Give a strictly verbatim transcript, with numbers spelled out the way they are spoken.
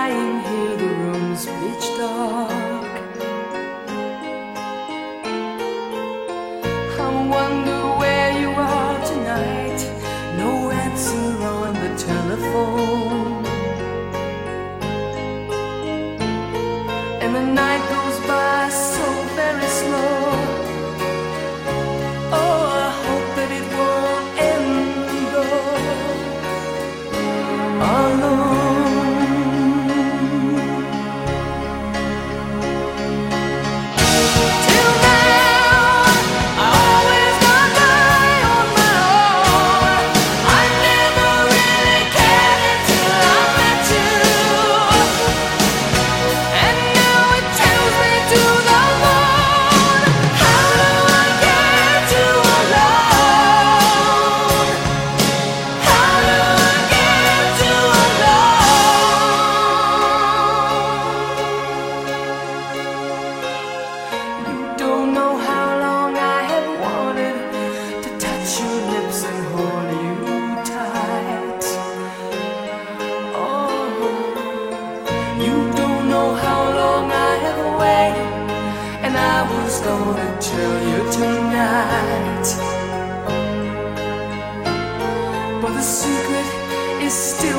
lying here, the room's pitch dark. I wonder where you are tonight. No answer on the telephone, and the night goes by so very slow. Oh, I hope that it won't end though. Alone. Gonna tell you tonight, but the secret is still